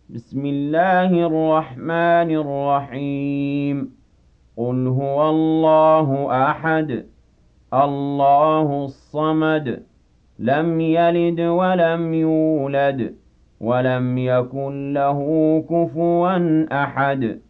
بسم الله الرحمن الرحيم. قل هو الله أحد الله الصمد لم يلد ولم يولد ولم يكن له كفوا أحد